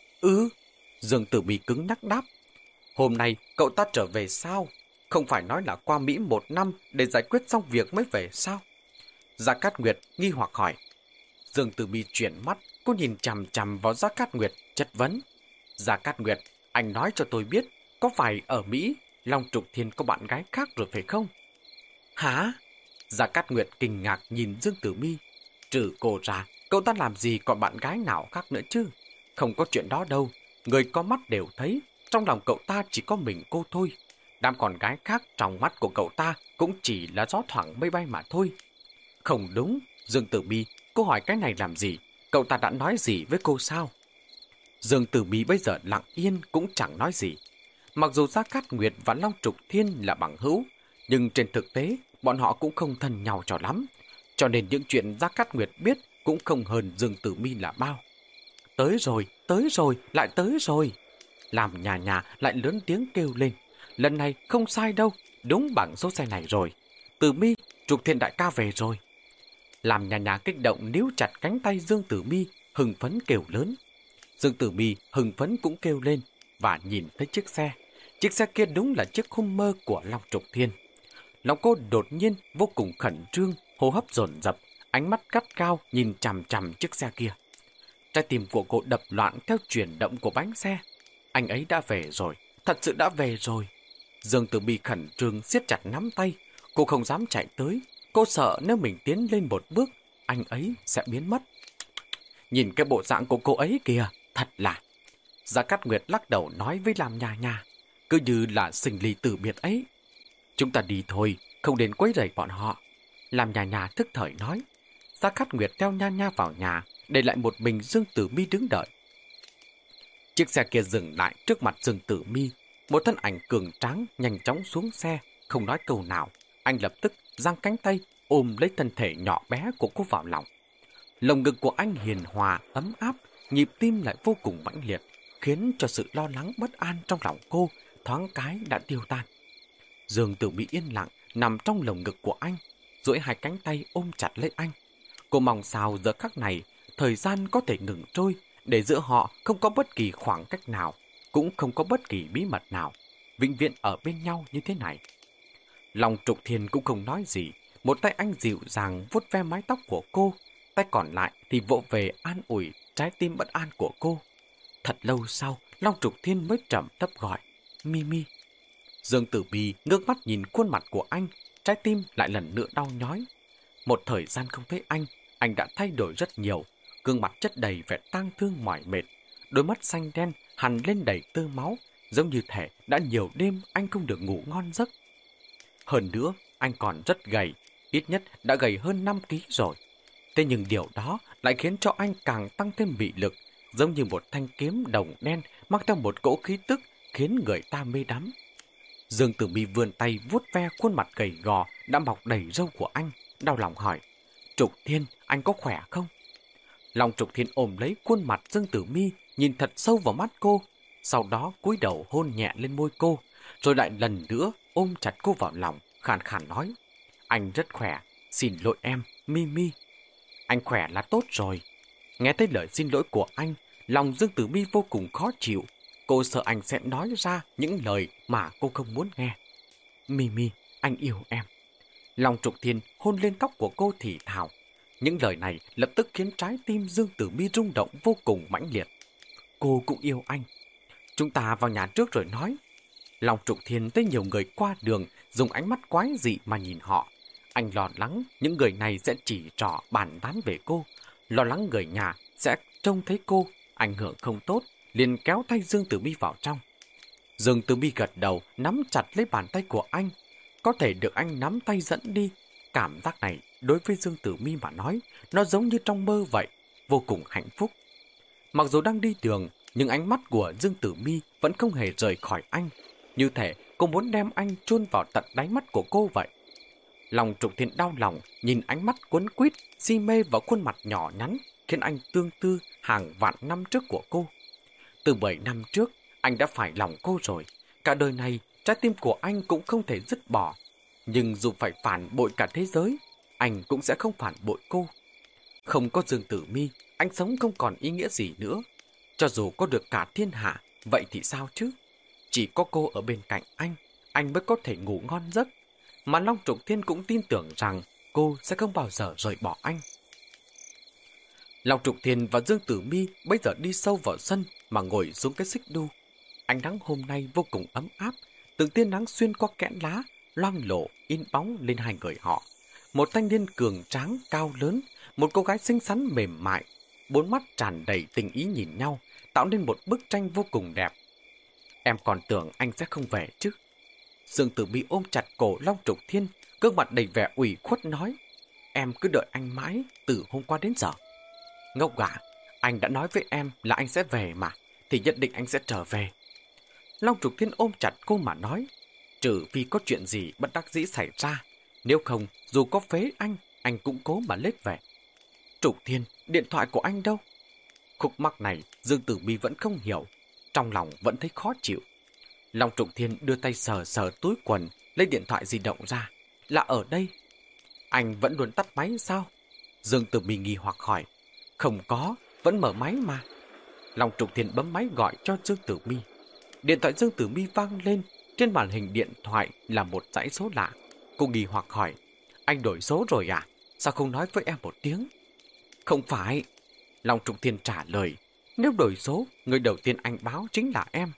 Dương Tử Mi cứng nhắc đáp. Hôm nay cậu ta trở về sao? Không phải nói là qua Mỹ 1 năm để giải quyết xong việc mới về sao? Gia Cát Nguyệt nghi hoặc hỏi. Dương Tử Mi chuyển mắt, cô nhìn chằm chằm vào Gia Cát Nguyệt, chất vấn. Gia Cát Nguyệt, anh nói cho tôi biết, có phải ở Mỹ, Long Trục Thiên có bạn gái khác rồi phải không? Hả? Gia Cát Nguyệt kinh ngạc nhìn Dương Tử Mi. Trừ cô ra, cậu ta làm gì còn bạn gái nào khác nữa chứ? Không có chuyện đó đâu, người có mắt đều thấy, trong lòng cậu ta chỉ có mình cô thôi. Đám con gái khác trong mắt của cậu ta cũng chỉ là gió thoảng mây bay mà thôi. Không đúng, Dương Tử Mi, cô hỏi cái này làm gì? Cậu ta đã nói gì với cô sao? Dương Tử Mi bây giờ lặng yên cũng chẳng nói gì. Mặc dù Gia Cát Nguyệt và Long Trục Thiên là bằng hữu, nhưng trên thực tế bọn họ cũng không thân nhau cho lắm. Cho nên những chuyện Gia Cát Nguyệt biết cũng không hơn Dương Tử Mi là bao. Tới rồi, lại tới rồi. Làm nhà lại lớn tiếng kêu lên. Lần này không sai đâu, đúng bằng số xe này rồi. Tử Mi, Trục Thiên đại ca về rồi. Làm nhà kích động níu chặt cánh tay Dương Tử Mi, hưng phấn kêu lớn. Dương Tử Mi hưng phấn cũng kêu lên và nhìn thấy chiếc xe. Chiếc xe kia đúng là chiếc khung mơ của Long Trục Thiên. Lòng cô đột nhiên vô cùng khẩn trương, hô hấp dồn dập, ánh mắt gắt cao nhìn chằm chằm chiếc xe kia. Trái tim của cô đập loạn theo chuyển động của bánh xe. Anh ấy đã về rồi, thật sự đã về rồi. Dương Tử Mi khẩn trương siết chặt nắm tay, cô không dám chạy tới. Cô sợ nếu mình tiến lên một bước, anh ấy sẽ biến mất. Nhìn cái bộ dạng của cô ấy kìa, thật là... Gia Cát Nguyệt lắc đầu nói với Lam Nha Nha, cứ như là sinh ly tử biệt ấy. Chúng ta đi thôi, không đến quấy rầy bọn họ. Lam Nha Nha thức thời nói. Gia Cát Nguyệt theo Nha Nha vào nhà, để lại một mình Dương Tử Mi đứng đợi. Chiếc xe kia dừng lại trước mặt Dương Tử Mi. Một thân ảnh cường tráng nhanh chóng xuống xe, không nói câu nào. Anh lập tức giang cánh tay ôm lấy thân thể nhỏ bé của cô vào lòng. Lồng ngực của anh hiền hòa, ấm áp, nhịp tim lại vô cùng mãnh liệt, khiến cho sự lo lắng bất an trong lòng cô thoáng cái đã tiêu tan. Dương Tử Mi yên lặng nằm trong lồng ngực của anh, duỗi hai cánh tay ôm chặt lấy anh. Cô mong sao giờ khắc này thời gian có thể ngừng trôi, để giữa họ không có bất kỳ khoảng cách nào, cũng không có bất kỳ bí mật nào, vĩnh viễn ở bên nhau như thế này. Long Trục Thiên cũng không nói gì, một tay anh dịu dàng vuốt ve mái tóc của cô, tay còn lại thì vỗ về an ủi trái tim bất an của cô. Thật lâu sau, Long Trục Thiên mới trầm thấp gọi, Mimi. Dương Tử Mi ngước mắt nhìn khuôn mặt của anh, trái tim lại lần nữa đau nhói. Một thời gian không thấy anh đã thay đổi rất nhiều, gương mặt chất đầy vẻ tang thương mỏi mệt, đôi mắt xanh đen hằn lên đầy tơ máu, giống như thể đã nhiều đêm anh không được ngủ ngon giấc. Hơn nữa, anh còn rất gầy, ít nhất đã gầy hơn 5 kg rồi. Thế nhưng điều đó lại khiến cho anh càng tăng thêm mị lực, giống như một thanh kiếm đồng đen mang theo một cỗ khí tức khiến người ta mê đắm. Dương Tử Mi vươn tay vuốt ve khuôn mặt gầy gò đã mọc đầy râu của anh, đau lòng hỏi, Trục Thiên, anh có khỏe không? Long Trục Thiên ôm lấy khuôn mặt Dương Tử Mi, nhìn thật sâu vào mắt cô, sau đó cúi đầu hôn nhẹ lên môi cô, rồi lại lần nữa ôm chặt cô vào lòng, khàn khàn nói, anh rất khỏe, xin lỗi em, Mimi. Anh khỏe là tốt rồi. Nghe thấy lời xin lỗi của anh, lòng Dương Tử Mi vô cùng khó chịu. Cô sợ anh sẽ nói ra những lời mà cô không muốn nghe. Mimi, anh yêu em. Long Trục Thiên hôn lên tóc của cô thì thào. Những lời này lập tức khiến trái tim Dương Tử Mi rung động vô cùng mãnh liệt. Cô cũng yêu anh. Chúng ta vào nhà trước rồi nói. Long Trục Thiên thấy nhiều người qua đường dùng ánh mắt quái dị mà nhìn họ. Anh lo lắng những người này sẽ chỉ trỏ bàn tán về cô, lo lắng người nhà sẽ trông thấy cô ảnh hưởng không tốt, liền kéo tay Dương Tử Mi vào trong. Dương Tử Mi gật đầu, nắm chặt lấy bàn tay của anh. Có thể được anh nắm tay dẫn đi. Cảm giác này đối với Dương Tử Mi mà nói, nó giống như trong mơ vậy. vô cùng hạnh phúc. Mặc dù đang đi đường, nhưng ánh mắt của Dương Tử Mi vẫn không hề rời khỏi anh. Như thể cô muốn đem anh chôn vào tận đáy mắt của cô vậy. Lòng Trục Thiên đau lòng, nhìn ánh mắt cuốn quýt, si mê vào khuôn mặt nhỏ nhắn, khiến anh tương tư hàng vạn năm trước của cô. Từ 7 năm trước, anh đã phải lòng cô rồi. Cả đời này, trái tim của anh cũng không thể dứt bỏ. Nhưng dù phải phản bội cả thế giới, anh cũng sẽ không phản bội cô. Không có Dương Tử Mi, anh sống không còn ý nghĩa gì nữa. Cho dù có được cả thiên hạ, vậy thì sao chứ? Chỉ có cô ở bên cạnh anh mới có thể ngủ ngon giấc. Mà Long Trục Thiên cũng tin tưởng rằng cô sẽ không bao giờ rời bỏ anh. Long Trục Thiên và Dương Tử Mi bây giờ đi sâu vào sân mà ngồi xuống cái xích đu. Ánh nắng hôm nay vô cùng ấm áp, từng tia nắng xuyên qua kẽ lá, loang lổ in bóng lên hai người họ. Một thanh niên cường tráng cao lớn, một cô gái xinh xắn mềm mại, bốn mắt tràn đầy tình ý nhìn nhau, tạo nên một bức tranh vô cùng đẹp. Em còn tưởng anh sẽ không về chứ? Dương Tử Mi ôm chặt cổ Long Trục Thiên, gương mặt đầy vẻ ủy khuất nói: Em cứ đợi anh mãi từ hôm qua đến giờ. Ngốc gà, anh đã nói với em là anh sẽ về mà, thì nhất định anh sẽ trở về. Long Trục Thiên ôm chặt cô mà nói: Trừ vì có chuyện gì bất đắc dĩ xảy ra, nếu không dù có phế anh cũng cố mà lết về. Trục Thiên, điện thoại của anh đâu? Khúc mắc này Dương Tử Mi vẫn không hiểu, trong lòng vẫn thấy khó chịu. Long Trục Thiên đưa tay sờ sờ túi quần, lấy điện thoại di động ra. Là ở đây. Anh vẫn luôn tắt máy sao? Dương Tử Mi nghi hoặc hỏi. Không có, vẫn mở máy mà. Long Trục Thiên bấm máy gọi cho Dương Tử Mi. Điện thoại Dương Tử Mi vang lên, trên màn hình điện thoại là một dãy số lạ. Cô nghi hoặc hỏi, anh đổi số rồi à? Sao không nói với em một tiếng? Không phải. Long Trục Thiên trả lời, nếu đổi số, người đầu tiên anh báo chính là em.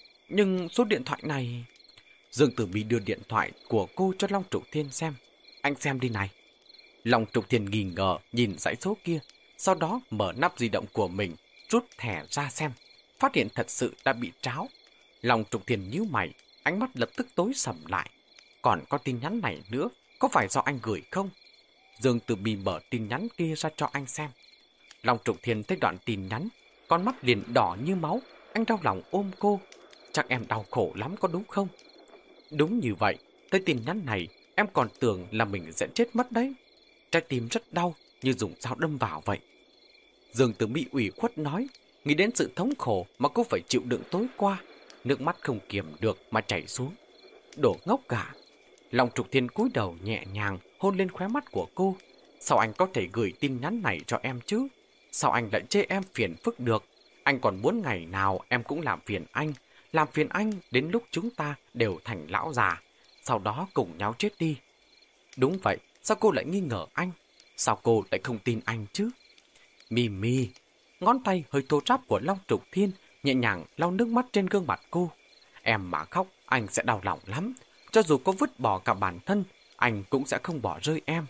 Nhưng số điện thoại này... Dương Tử Mi đưa điện thoại của cô cho Long Trục Thiên xem. Anh xem đi này. Long Trục Thiên nghi ngờ nhìn dãy số kia, sau đó mở nắp di động của mình, rút thẻ ra xem. Phát hiện thật sự đã bị tráo. Long Trục Thiên nhíu mày, ánh mắt lập tức tối sầm lại. Còn có tin nhắn này nữa, có phải do anh gửi không? Dương Tử Mi mở tin nhắn kia ra cho anh xem. Long Trục Thiên thấy đoạn tin nhắn, con mắt liền đỏ như máu. Anh đau lòng ôm cô. Chắc em đau khổ lắm có đúng không? Đúng như vậy, tới tin nhắn này em còn tưởng là mình sẽ chết mất đấy. Trái tim rất đau, như dùng dao đâm vào vậy. Dương Tử Mi ủy khuất nói, nghĩ đến sự thống khổ mà cô phải chịu đựng tối qua, nước mắt không kiềm được mà chảy xuống. Đồ ngốc cả. Long Trục Thiên cúi đầu nhẹ nhàng hôn lên khóe mắt của cô. Sao anh có thể gửi tin nhắn này cho em chứ? Sao anh lại chê em phiền phức được? Anh còn muốn ngày nào em cũng làm phiền anh. Làm phiền anh đến lúc chúng ta đều thành lão già, sau đó cùng nhau chết đi. Đúng vậy, sao cô lại nghi ngờ anh? Sao cô lại không tin anh chứ? Mimi, ngón tay hơi thô ráp của Long Trục Thiên nhẹ nhàng lau nước mắt trên gương mặt cô. Em mà khóc, anh sẽ đau lòng lắm. Cho dù có vứt bỏ cả bản thân, anh cũng sẽ không bỏ rơi em.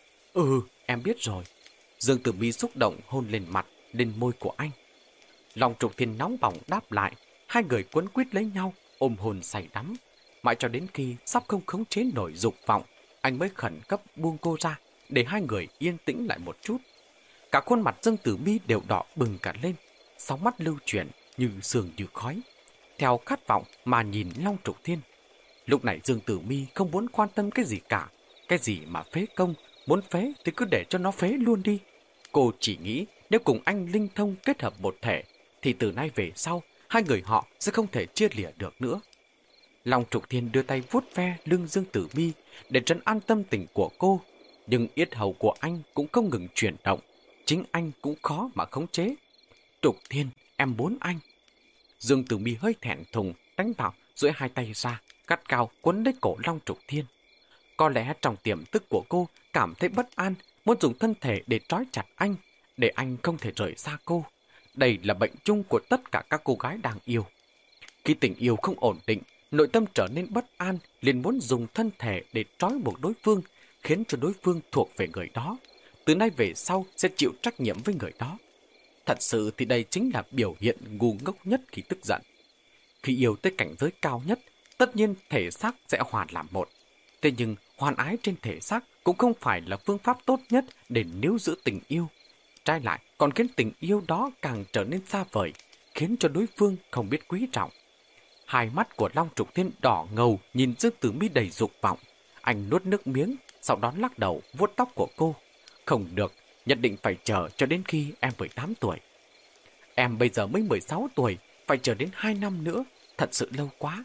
Ừ, em biết rồi. Dương Tử Mi xúc động hôn lên mặt, lên môi của anh. Long Trục Thiên nóng bỏng đáp lại. Hai người quấn quýt lấy nhau, ôm hồn say đắm. Mãi cho đến khi sắp không khống chế nổi dục vọng, anh mới khẩn cấp buông cô ra, để hai người yên tĩnh lại một chút. Cả khuôn mặt Dương Tử Mi đều đỏ bừng cả lên, sóng mắt lưu chuyển như sương như khói, theo khát vọng mà nhìn Long Trục Thiên. Lúc này Dương Tử Mi không muốn quan tâm cái gì cả, cái gì mà phế công, muốn phế thì cứ để cho nó phế luôn đi. Cô chỉ nghĩ nếu cùng anh linh thông kết hợp một thể, thì từ nay về sau, hai người họ sẽ không thể chia lìa được nữa. Long Trục Thiên đưa tay vuốt ve lưng Dương Tử Mi để trấn an tâm tình của cô, nhưng yết hầu của anh cũng không ngừng chuyển động, chính anh cũng khó mà khống chế. Trục Thiên, em muốn anh. Dương Tử Mi hơi thẹn thùng đánh vào, duỗi hai tay ra, gắt gao quấn lấy cổ Long Trục Thiên. Có lẽ trong tiềm thức của cô cảm thấy bất an, muốn dùng thân thể để trói chặt anh, để anh không thể rời xa cô. Đây là bệnh chung của tất cả các cô gái đang yêu. Khi tình yêu không ổn định, nội tâm trở nên bất an, liền muốn dùng thân thể để trói buộc đối phương, khiến cho đối phương thuộc về người đó. Từ nay về sau sẽ chịu trách nhiệm với người đó. Thật sự thì đây chính là biểu hiện ngu ngốc nhất khi tức giận. Khi yêu tới cảnh giới cao nhất, tất nhiên thể xác sẽ hòa làm một. Thế nhưng hoàn ái trên thể xác cũng không phải là phương pháp tốt nhất để níu giữ tình yêu. trái lại còn khiến tình yêu đó càng trở nên xa vời, khiến cho đối phương không biết quý trọng. Hai mắt của Long Trục Thiên đỏ ngầu nhìn Dương Tử Mi đầy dục vọng. Anh nuốt nước miếng, sau đó lắc đầu vuốt tóc của cô. Không được, nhất định phải chờ cho đến khi em 18 tuổi. Em bây giờ mới 16 tuổi, phải chờ đến 2 năm nữa, thật sự lâu quá.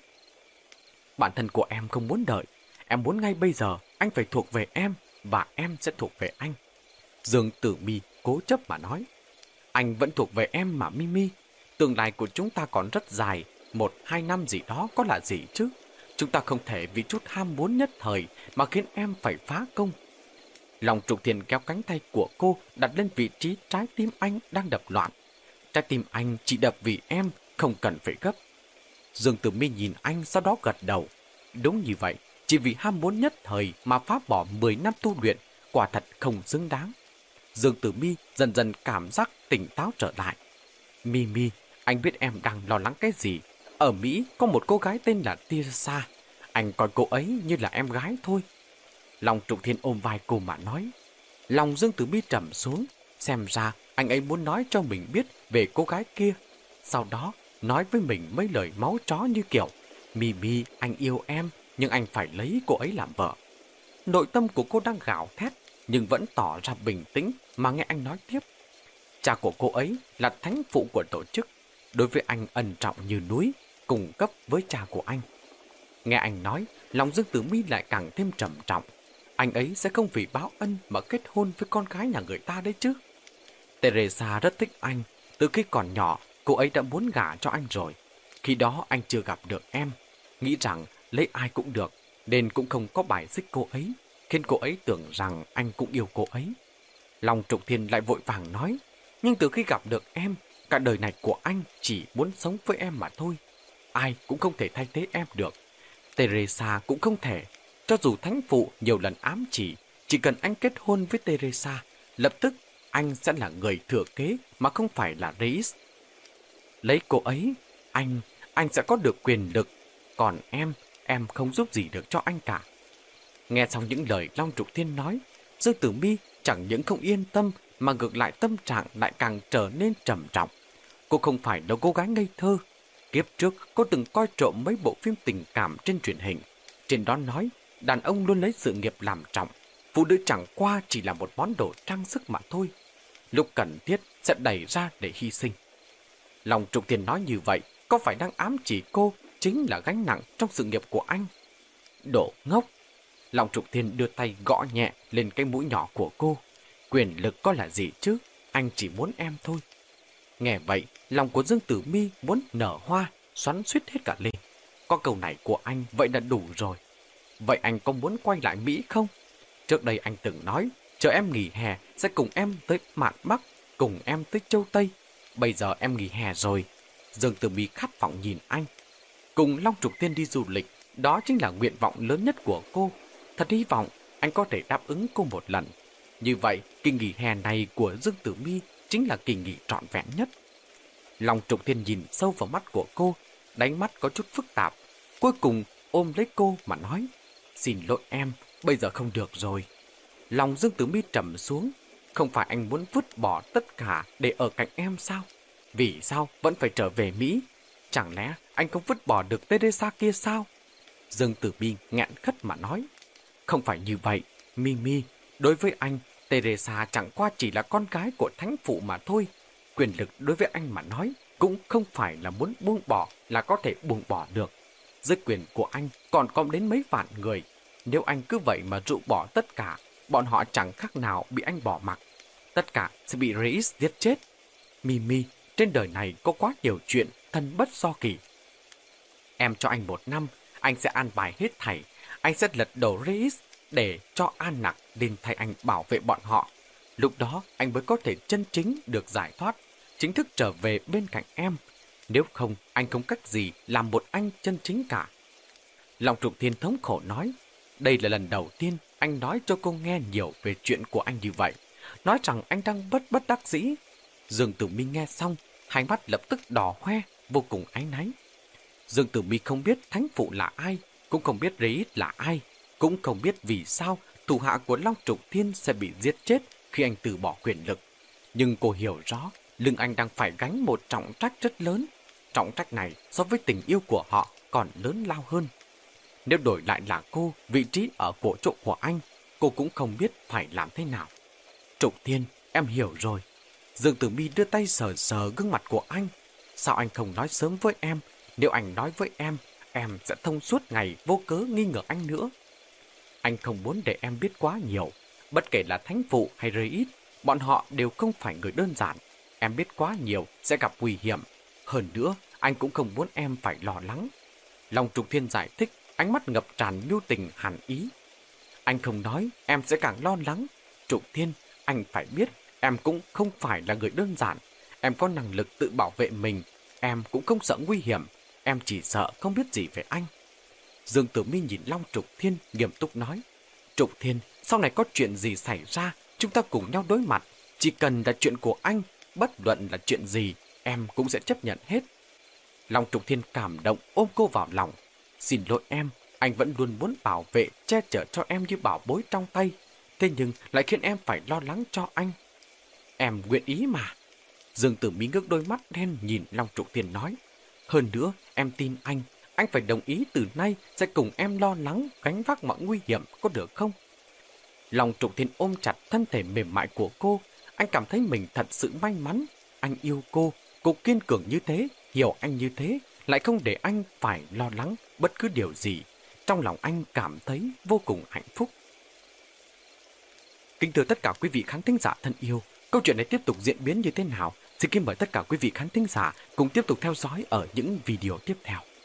Bản thân của em không muốn đợi, em muốn ngay bây giờ anh phải thuộc về em và em sẽ thuộc về anh. Dương Tử Mi cố chấp mà nói. Anh vẫn thuộc về em mà Mimi. Tương lai của chúng ta còn rất dài, 1-2 năm gì đó có là gì chứ. Chúng ta không thể vì chút ham muốn nhất thời mà khiến em phải phá công. Long Trục Thiên kéo cánh tay của cô đặt lên vị trí trái tim anh đang đập loạn. Trái tim anh chỉ đập vì em, không cần phải gấp. Dương Tử Mi nhìn anh sau đó gật đầu. Đúng như vậy, chỉ vì ham muốn nhất thời mà phá bỏ 10 năm tu luyện, quả thật không xứng đáng. Dương Tử Mi dần dần cảm giác tỉnh táo trở lại. Mimi, anh biết em đang lo lắng cái gì. Ở Mỹ có một cô gái tên là Tirsa. Anh coi cô ấy như là em gái thôi. Long Trục Thiên ôm vai cô mà nói. Lòng Dương Tử Mi trầm xuống. Xem ra anh ấy muốn nói cho mình biết về cô gái kia. Sau đó nói với mình mấy lời máu chó như kiểu Mimi, anh yêu em, nhưng anh phải lấy cô ấy làm vợ. Nội tâm của cô đang gào thét, nhưng vẫn tỏ ra bình tĩnh mà nghe anh nói tiếp. Cha của cô ấy là thánh phụ của tổ chức, đối với anh ân trọng như núi, cùng cấp với cha của anh. Nghe anh nói, lòng Dương Tử Mi lại càng thêm trầm trọng. Anh ấy sẽ không vì báo ân mà kết hôn với con gái nhà người ta đấy chứ. Teresa rất thích anh, từ khi còn nhỏ, cô ấy đã muốn gả cho anh rồi. Khi đó anh chưa gặp được em, nghĩ rằng lấy ai cũng được, nên cũng không có bài xích cô ấy, khiến cô ấy tưởng rằng anh cũng yêu cô ấy. Long Trục Thiên lại vội vàng nói, nhưng từ khi gặp được em, cả đời này của anh chỉ muốn sống với em mà thôi. Ai cũng không thể thay thế em được. Teresa cũng không thể. Cho dù thánh phụ nhiều lần ám chỉ cần anh kết hôn với Teresa, lập tức anh sẽ là người thừa kế mà không phải là Reis. Lấy cô ấy, anh sẽ có được quyền lực. Còn em không giúp gì được cho anh cả. Nghe xong những lời Long Trục Thiên nói, Dương Tử Mi chẳng những không yên tâm mà ngược lại tâm trạng lại càng trở nên trầm trọng. Cô không phải là cô gái ngây thơ. Kiếp trước cô từng coi trộm mấy bộ phim tình cảm trên truyền hình. Trên đó nói đàn ông luôn lấy sự nghiệp làm trọng, phụ nữ chẳng qua chỉ là một món đồ trang sức mà thôi. Lúc cần thiết sẽ đẩy ra để hy sinh. Long Trục Thiên nói như vậy có phải đang ám chỉ cô chính là gánh nặng trong sự nghiệp của anh? Đồ ngốc! Long Trục Thiên đưa tay gõ nhẹ lên cái mũi nhỏ của cô. Quyền lực có là gì chứ? Anh chỉ muốn em thôi. Nghe vậy, lòng của Dương Tử Mi muốn nở hoa, xoắn xuýt hết cả lên. Có câu này của anh vậy là đủ rồi. Vậy anh có muốn quay lại Mỹ không? Trước đây anh từng nói, chờ em nghỉ hè sẽ cùng em tới Mạn Bắc, cùng em tới Châu Tây. Bây giờ em nghỉ hè rồi. Dương Tử Mi khát vọng nhìn anh. Cùng Long Trục Thiên đi du lịch, đó chính là nguyện vọng lớn nhất của cô. Thật hy vọng anh có thể đáp ứng cô một lần. Như vậy, kỳ nghỉ hè này của Dương Tử Mi chính là kỳ nghỉ trọn vẹn nhất. Long Trục Thiên nhìn sâu vào mắt của cô, đáy mắt có chút phức tạp. Cuối cùng ôm lấy cô mà nói, xin lỗi em, bây giờ không được rồi. Lòng Dương Tử Mi trầm xuống, không phải anh muốn vứt bỏ tất cả để ở cạnh em sao? Vì sao vẫn phải trở về Mỹ? Chẳng lẽ anh không vứt bỏ được Teresa kia sao? Dương Tử Mi nghẹn khất mà nói, không phải như vậy, Mimi, đối với anh, Teresa chẳng qua chỉ là con gái của thánh phụ mà thôi. Quyền lực đối với anh mà nói cũng không phải là muốn buông bỏ là có thể buông bỏ được. Dưới quyền của anh còn có đến mấy vạn người. Nếu anh cứ vậy mà rũ bỏ tất cả, bọn họ chẳng khác nào bị anh bỏ mặc. Tất cả sẽ bị Reis giết chết. Mimi, trên đời này có quá nhiều chuyện thân bất do kỳ. Em cho anh 1 năm, anh sẽ an bài hết thảy. Anh sẽ lật đổ Reis để cho An Nặc lên thay anh bảo vệ bọn họ. Lúc đó anh mới có thể chân chính được giải thoát, chính thức trở về bên cạnh em. Nếu không, anh không cách gì làm một anh chân chính cả. Long Trục Thiên thống khổ nói, đây là lần đầu tiên anh nói cho cô nghe nhiều về chuyện của anh như vậy. Nói rằng anh đang bất đắc dĩ. Dương Tử Mi nghe xong, hai mắt lập tức đỏ hoe, vô cùng áy náy. Dương Tử Mi không biết thánh phụ là ai, cũng không biết Reis là ai, cũng không biết vì sao thủ hạ của Long Trục Thiên sẽ bị giết chết khi anh từ bỏ quyền lực. Nhưng cô hiểu rõ, lưng anh đang phải gánh một trọng trách rất lớn. Trọng trách này so với tình yêu của họ còn lớn lao hơn. Nếu đổi lại là cô, vị trí ở cổ chỗ của anh, cô cũng không biết phải làm thế nào. Trục Thiên, em hiểu rồi. Dương Tử Mi đưa tay sờ sờ gương mặt của anh. Sao anh không nói sớm với em? Nếu anh nói với em sẽ thông suốt ngày vô cớ nghi ngờ anh nữa. Anh không muốn để em biết quá nhiều. Bất kể là Thánh Phụ hay Reis, bọn họ đều không phải người đơn giản. Em biết quá nhiều sẽ gặp nguy hiểm. Hơn nữa, anh cũng không muốn em phải lo lắng. Lòng Trục Thiên giải thích, ánh mắt ngập tràn nhu tình hàn ý. Anh không nói, em sẽ càng lo lắng. Trục Thiên, anh phải biết, em cũng không phải là người đơn giản. Em có năng lực tự bảo vệ mình. Em cũng không sợ nguy hiểm. Em chỉ sợ không biết gì về anh. Dương Tử Mi nhìn Long Trục Thiên nghiêm túc nói. Trục Thiên, sau này có chuyện gì xảy ra, chúng ta cùng nhau đối mặt. Chỉ cần là chuyện của anh, bất luận là chuyện gì, em cũng sẽ chấp nhận hết. Long Trục Thiên cảm động ôm cô vào lòng. Xin lỗi em, anh vẫn luôn muốn bảo vệ, che chở cho em như bảo bối trong tay. Thế nhưng lại khiến em phải lo lắng cho anh. Em nguyện ý mà. Dương Tử Mi ngước đôi mắt đen nhìn Long Trục Thiên nói. Hơn nữa, em tin anh phải đồng ý từ nay sẽ cùng em lo lắng, gánh vác mọi nguy hiểm, có được không? Long Trục Thiên ôm chặt thân thể mềm mại của cô. Anh cảm thấy mình thật sự may mắn. Anh yêu cô kiên cường như thế, hiểu anh như thế, lại không để anh phải lo lắng bất cứ điều gì. Trong lòng anh cảm thấy vô cùng hạnh phúc. Kính thưa tất cả quý vị khán thính giả thân yêu, câu chuyện này tiếp tục diễn biến như thế nào? Xin kính mời tất cả quý vị khán thính giả cùng tiếp tục theo dõi ở những video tiếp theo.